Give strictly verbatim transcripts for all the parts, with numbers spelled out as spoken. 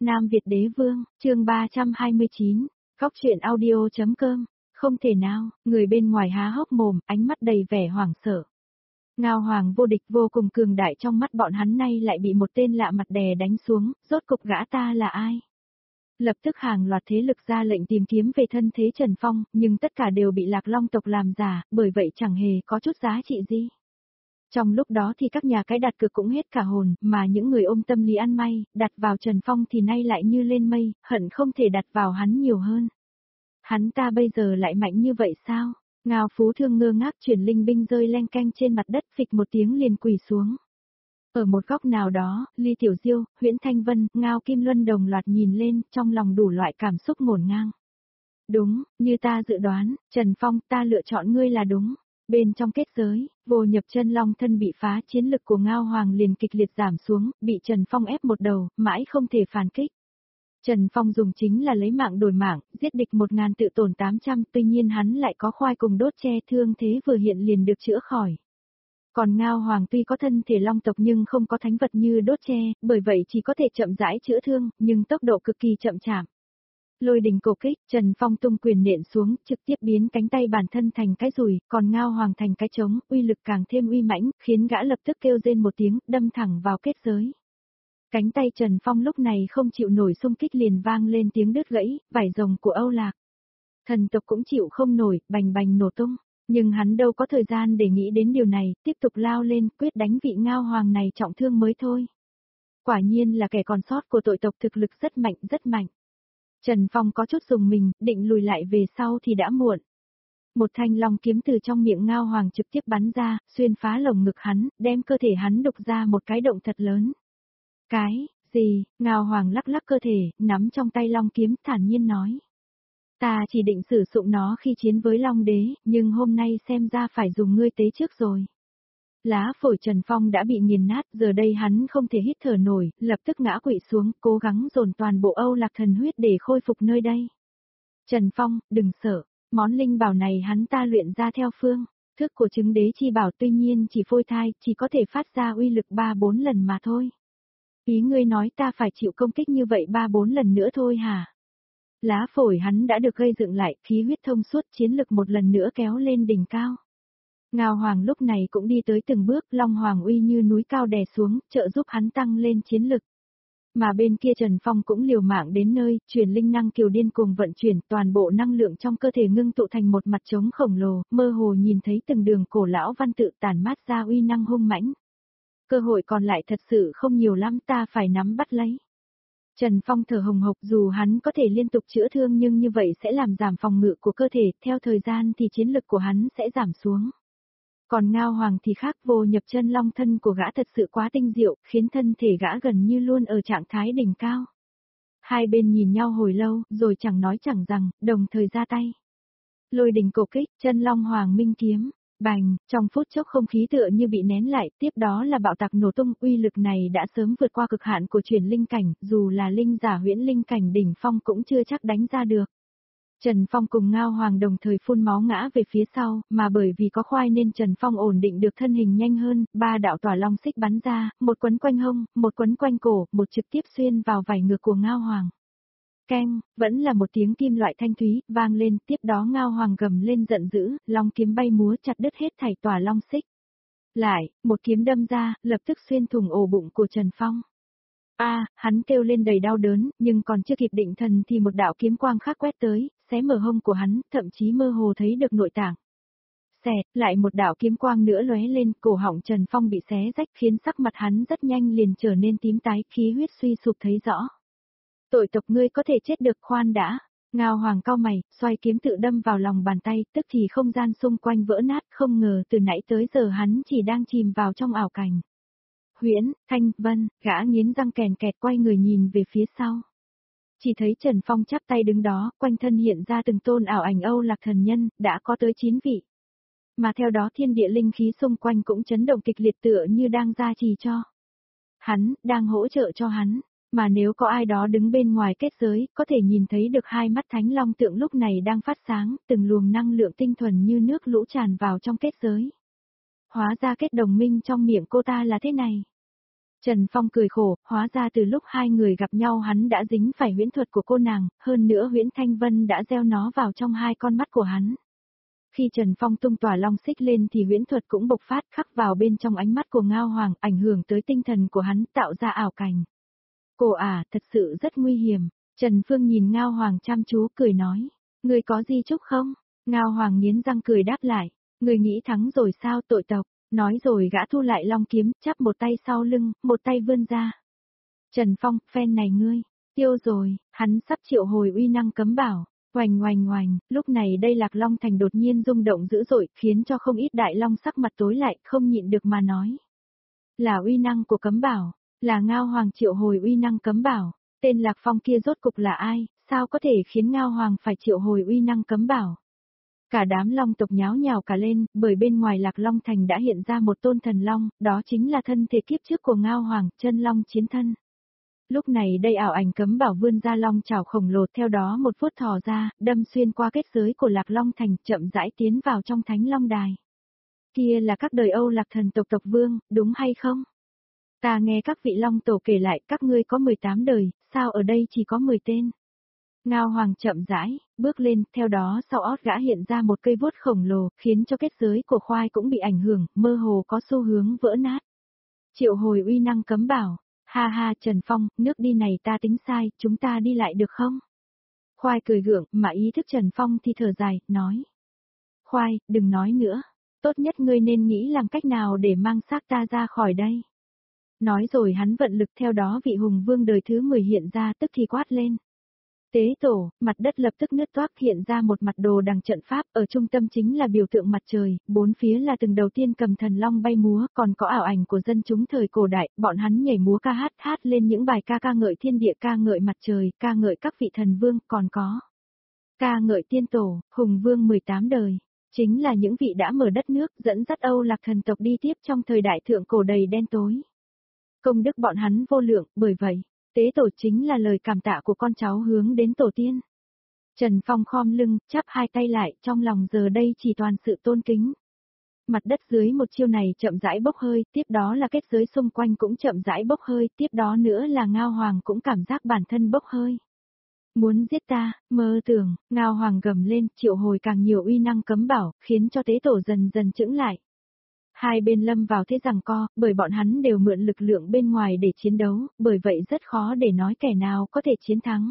Nam Việt Đế Vương, chương ba trăm hai mươi chín, Góc truyện audio.com, không thể nào, người bên ngoài há hốc mồm, ánh mắt đầy vẻ hoảng sợ. Ngao Hoàng vô địch vô cùng cường đại trong mắt bọn hắn nay lại bị một tên lạ mặt đè đánh xuống, rốt cục gã ta là ai? Lập tức hàng loạt thế lực ra lệnh tìm kiếm về thân thế Trần Phong, nhưng tất cả đều bị Lạc Long tộc làm giả, bởi vậy chẳng hề có chút giá trị gì. Trong lúc đó thì các nhà cái đặt cược cũng hết cả hồn, mà những người ôm tâm lý ăn may, đặt vào Trần Phong thì nay lại như lên mây, hận không thể đặt vào hắn nhiều hơn. Hắn ta bây giờ lại mạnh như vậy sao? Ngao Phú Thương ngơ ngác chuyển linh binh rơi len canh trên mặt đất, phịch một tiếng liền quỳ xuống. Ở một góc nào đó, Ly Tiểu Diêu, Huyễn Thanh Vân, Ngao Kim Luân đồng loạt nhìn lên, trong lòng đủ loại cảm xúc ngổn ngang. Đúng, như ta dự đoán, Trần Phong, ta lựa chọn ngươi là đúng. Bên trong kết giới, Vô Nhập Chân Long thân bị phá, chiến lực của Ngao Hoàng liền kịch liệt giảm xuống, bị Trần Phong ép một đầu, mãi không thể phản kích. Trần Phong dùng chính là lấy mạng đổi mạng, giết địch một ngàn tự tổn tám trăm, tuy nhiên hắn lại có khoai cùng đốt che, thương thế vừa hiện liền được chữa khỏi. Còn Ngao Hoàng tuy có thân thể long tộc nhưng không có thánh vật như đốt che, bởi vậy chỉ có thể chậm rãi chữa thương, nhưng tốc độ cực kỳ chậm chạp. Lôi đình cổ kích, Trần Phong tung quyền nện xuống, trực tiếp biến cánh tay bản thân thành cái rùi, còn Ngao Hoàng thành cái trống, uy lực càng thêm uy mãnh, khiến gã lập tức kêu rên một tiếng, đâm thẳng vào kết giới. Cánh tay Trần Phong lúc này không chịu nổi xung kích liền vang lên tiếng đứt gãy, vải rồng của Âu Lạc. Thần tộc cũng chịu không nổi, bành bành nổ tung, nhưng hắn đâu có thời gian để nghĩ đến điều này, tiếp tục lao lên, quyết đánh vị Ngao Hoàng này trọng thương mới thôi. Quả nhiên là kẻ còn sót của tội tộc, thực lực rất mạnh, rất mạnh. Trần Phong có chút dùng mình, định lùi lại về sau thì đã muộn. Một thanh long kiếm từ trong miệng Ngao Hoàng trực tiếp bắn ra, xuyên phá lồng ngực hắn, đem cơ thể hắn đục ra một cái động thật lớn. Cái, gì, Ngao Hoàng lắc lắc cơ thể, nắm trong tay long kiếm, thản nhiên nói. Ta chỉ định sử dụng nó khi chiến với Long Đế, nhưng hôm nay xem ra phải dùng ngươi tế trước rồi. Lá phổi Trần Phong đã bị nghiền nát, giờ đây hắn không thể hít thở nổi, lập tức ngã quỵ xuống, cố gắng dồn toàn bộ Âu Lạc thần huyết để khôi phục nơi đây. Trần Phong, đừng sợ, món linh bảo này hắn ta luyện ra theo phương thức của chứng đế chi bảo, tuy nhiên chỉ phôi thai, chỉ có thể phát ra uy lực ba bốn lần mà thôi. Ý ngươi nói ta phải chịu công kích như vậy ba bốn lần nữa thôi hả? Lá phổi hắn đã được gây dựng lại, khí huyết thông suốt, chiến lực một lần nữa kéo lên đỉnh cao. Ngao Hoàng lúc này cũng đi tới từng bước, Long Hoàng uy như núi cao đè xuống, trợ giúp hắn tăng lên chiến lực. Mà bên kia Trần Phong cũng liều mạng đến nơi, truyền linh năng kiều điên cùng vận chuyển, toàn bộ năng lượng trong cơ thể ngưng tụ thành một mặt trống khổng lồ, mơ hồ nhìn thấy từng đường cổ lão văn tự tản mát ra uy năng hung mãnh. Cơ hội còn lại thật sự không nhiều lắm, ta phải nắm bắt lấy. Trần Phong thở hồng hộc, dù hắn có thể liên tục chữa thương nhưng như vậy sẽ làm giảm phòng ngự của cơ thể, theo thời gian thì chiến lực của hắn sẽ giảm xuống. Còn Ngao Hoàng thì khác, Vô Nhập Chân Long thân của gã thật sự quá tinh diệu, khiến thân thể gã gần như luôn ở trạng thái đỉnh cao. Hai bên nhìn nhau hồi lâu, rồi chẳng nói chẳng rằng, đồng thời ra tay. Lôi đình cổ kích, Chân Long Hoàng Minh kiếm, bành, trong phút chốc không khí tựa như bị nén lại, tiếp đó là bạo tạc nổ tung, uy lực này đã sớm vượt qua cực hạn của truyền linh cảnh, dù là linh giả huyễn linh cảnh đỉnh phong cũng chưa chắc đánh ra được. Trần Phong cùng Ngao Hoàng đồng thời phun máu ngã về phía sau, mà bởi vì có khoai nên Trần Phong ổn định được thân hình nhanh hơn, ba đạo tỏa long xích bắn ra, một quấn quanh hông, một quấn quanh cổ, một trực tiếp xuyên vào vảy ngực của Ngao Hoàng. Keng, vẫn là một tiếng kim loại thanh thúy, vang lên, tiếp đó Ngao Hoàng gầm lên giận dữ, long kiếm bay múa chặt đứt hết thảy tỏa long xích. Lại, một kiếm đâm ra, lập tức xuyên thủng ổ bụng của Trần Phong. A, à, hắn kêu lên đầy đau đớn, nhưng còn chưa kịp định thần thì một đạo kiếm quang khác quét tới, xé mở hông của hắn, thậm chí mơ hồ thấy được nội tạng. Xẹt, lại một đạo kiếm quang nữa lóe lên, cổ họng Trần Phong bị xé rách khiến sắc mặt hắn rất nhanh liền trở nên tím tái, khí huyết suy sụp thấy rõ. Tội tộc ngươi có thể chết được, khoan đã. Ngao Hoàng cau mày, xoay kiếm tự đâm vào lòng bàn tay, tức thì không gian xung quanh vỡ nát, không ngờ từ nãy tới giờ hắn chỉ đang chìm vào trong ảo cảnh. Huyễn, Thanh, Vân, gã nghiến răng kèn kẹt quay người nhìn về phía sau. Chỉ thấy Trần Phong chắp tay đứng đó, quanh thân hiện ra từng tôn ảo ảnh Âu Lạc thần nhân, đã có tới chín vị. Mà theo đó thiên địa linh khí xung quanh cũng chấn động kịch liệt tựa như đang gia trì cho hắn, đang hỗ trợ cho hắn. Mà nếu có ai đó đứng bên ngoài kết giới, có thể nhìn thấy được hai mắt thánh long tượng lúc này đang phát sáng, từng luồng năng lượng tinh thuần như nước lũ tràn vào trong kết giới. Hóa ra kết đồng minh trong miệng cô ta là thế này. Trần Phong cười khổ, hóa ra từ lúc hai người gặp nhau hắn đã dính phải huyễn thuật của cô nàng, hơn nữa huyễn Thanh Vân đã gieo nó vào trong hai con mắt của hắn. Khi Trần Phong tung tỏa long xích lên thì huyễn thuật cũng bộc phát khắc vào bên trong ánh mắt của Ngao Hoàng, ảnh hưởng tới tinh thần của hắn, tạo ra ảo cảnh. Cô à, thật sự rất nguy hiểm. Trần Phương nhìn Ngao Hoàng chăm chú cười nói, người có gì chúc không? Ngao Hoàng nghiến răng cười đáp lại, người nghĩ thắng rồi sao tội tộc, nói rồi gã thu lại long kiếm, chắp một tay sau lưng, một tay vươn ra. Trần Phong, phen này ngươi, tiêu rồi, hắn sắp triệu hồi uy năng cấm bảo. Oành oành oành, lúc này đây Lạc Long Thành đột nhiên rung động dữ dội, khiến cho không ít đại long sắc mặt tối lại, không nhịn được mà nói. Là uy năng của cấm bảo, là Ngao Hoàng triệu hồi uy năng cấm bảo, tên Lạc Phong kia rốt cục là ai, sao có thể khiến Ngao Hoàng phải triệu hồi uy năng cấm bảo. Cả đám long tộc nháo nhào cả lên, bởi bên ngoài Lạc Long Thành đã hiện ra một tôn thần long, đó chính là thân thể kiếp trước của Ngao Hoàng, chân long chiến thân. Lúc này đây ảo ảnh cấm bảo vươn ra long chảo khổng lồ, theo đó một phút thò ra, đâm xuyên qua kết giới của Lạc Long Thành, chậm rãi tiến vào trong Thánh Long Đài. Kia là các đời Âu Lạc thần tộc tộc vương, đúng hay không? Ta nghe các vị long tổ kể lại các ngươi có mười tám đời, sao ở đây chỉ có mười tên? Ngao Hoàng chậm rãi, bước lên, theo đó sau ót gã hiện ra một cây vuốt khổng lồ, khiến cho kết giới của khoai cũng bị ảnh hưởng, mơ hồ có xu hướng vỡ nát. Triệu hồi uy năng cấm bảo. Ha ha Trần Phong, nước đi này ta tính sai, chúng ta đi lại được không? Khoai cười gượng, mà ý thức Trần Phong thì thở dài, nói. Khoai, đừng nói nữa, tốt nhất ngươi nên nghĩ làm cách nào để mang xác ta ra khỏi đây. Nói rồi hắn vận lực, theo đó vị hùng vương đời thứ mười hiện ra, tức thì quát lên. Tế tổ, mặt đất lập tức nứt toác, hiện ra một mặt đồ đằng trận pháp, ở trung tâm chính là biểu tượng mặt trời, bốn phía là từng đầu tiên cầm thần long bay múa, còn có ảo ảnh của dân chúng thời cổ đại, bọn hắn nhảy múa ca hát hát lên những bài ca ca ngợi thiên địa, ca ngợi mặt trời, ca ngợi các vị thần vương, còn có ca ngợi tiên tổ, hùng vương mười tám đời, chính là những vị đã mở đất nước, dẫn dắt Âu Lạc thần tộc đi tiếp trong thời đại thượng cổ đầy đen tối. Công đức bọn hắn vô lượng, bởi vậy tế tổ chính là lời cảm tạ của con cháu hướng đến tổ tiên. Trần Phong khom lưng, chắp hai tay lại, trong lòng giờ đây chỉ toàn sự tôn kính. Mặt đất dưới một chiêu này chậm rãi bốc hơi, tiếp đó là kết giới xung quanh cũng chậm rãi bốc hơi, tiếp đó nữa là Ngao Hoàng cũng cảm giác bản thân bốc hơi. Muốn giết ta, mơ tưởng, Ngao Hoàng gầm lên, triệu hồi càng nhiều uy năng cấm bảo, khiến cho tế tổ dần dần chững lại. Hai bên lâm vào thế giằng co, bởi bọn hắn đều mượn lực lượng bên ngoài để chiến đấu, bởi vậy rất khó để nói kẻ nào có thể chiến thắng.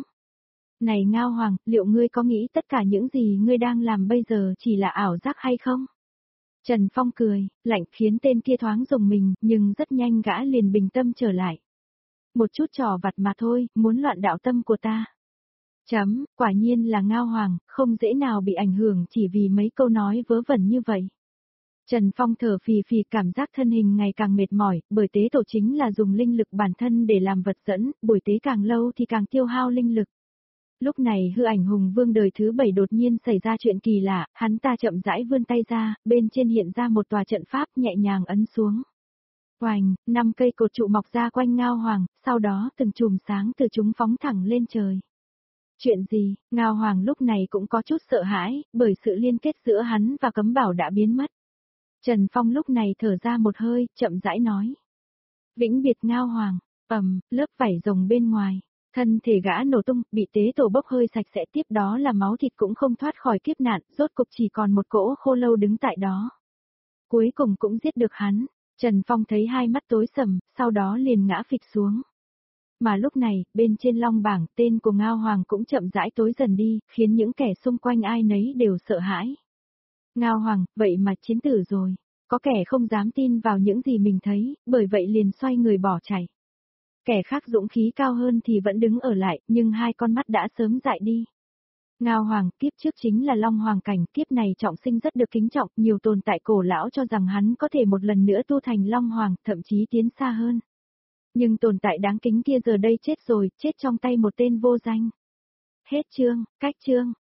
Này Ngao Hoàng, liệu ngươi có nghĩ tất cả những gì ngươi đang làm bây giờ chỉ là ảo giác hay không? Trần Phong cười, lạnh khiến tên kia thoáng rùng mình, nhưng rất nhanh gã liền bình tâm trở lại. Một chút trò vặt mà thôi, muốn loạn đạo tâm của ta. Chấm, quả nhiên là Ngao Hoàng, không dễ nào bị ảnh hưởng chỉ vì mấy câu nói vớ vẩn như vậy. Trần Phong thở phì phì, cảm giác thân hình ngày càng mệt mỏi, bởi tế tổ chính là dùng linh lực bản thân để làm vật dẫn, buổi tế càng lâu thì càng tiêu hao linh lực. Lúc này hư ảnh hùng vương đời thứ bảy đột nhiên xảy ra chuyện kỳ lạ, hắn ta chậm rãi vươn tay ra, bên trên hiện ra một tòa trận pháp nhẹ nhàng ấn xuống. Oành, năm cây cột trụ mọc ra quanh Ngao Hoàng, sau đó từng chùm sáng từ chúng phóng thẳng lên trời. Chuyện gì, Ngao Hoàng lúc này cũng có chút sợ hãi, bởi sự liên kết giữa hắn và cấm bảo đã biến mất. Trần Phong lúc này thở ra một hơi, chậm rãi nói. Vĩnh biệt Ngao Hoàng, ầm, lớp vảy rồng bên ngoài, thân thể gã nổ tung, bị tế tổ bốc hơi sạch sẽ, tiếp đó là máu thịt cũng không thoát khỏi kiếp nạn, rốt cục chỉ còn một cỗ khô lâu đứng tại đó. Cuối cùng cũng giết được hắn, Trần Phong thấy hai mắt tối sầm, sau đó liền ngã phịch xuống. Mà lúc này, bên trên long bảng, tên của Ngao Hoàng cũng chậm rãi tối dần đi, khiến những kẻ xung quanh ai nấy đều sợ hãi. Ngao Hoàng, vậy mà chiến tử rồi. Có kẻ không dám tin vào những gì mình thấy, bởi vậy liền xoay người bỏ chạy. Kẻ khác dũng khí cao hơn thì vẫn đứng ở lại, nhưng hai con mắt đã sớm dại đi. Ngao Hoàng, kiếp trước chính là Long Hoàng cảnh, kiếp này trọng sinh rất được kính trọng, nhiều tồn tại cổ lão cho rằng hắn có thể một lần nữa tu thành Long Hoàng, thậm chí tiến xa hơn. Nhưng tồn tại đáng kính kia giờ đây chết rồi, chết trong tay một tên vô danh. Hết chương, cách chương.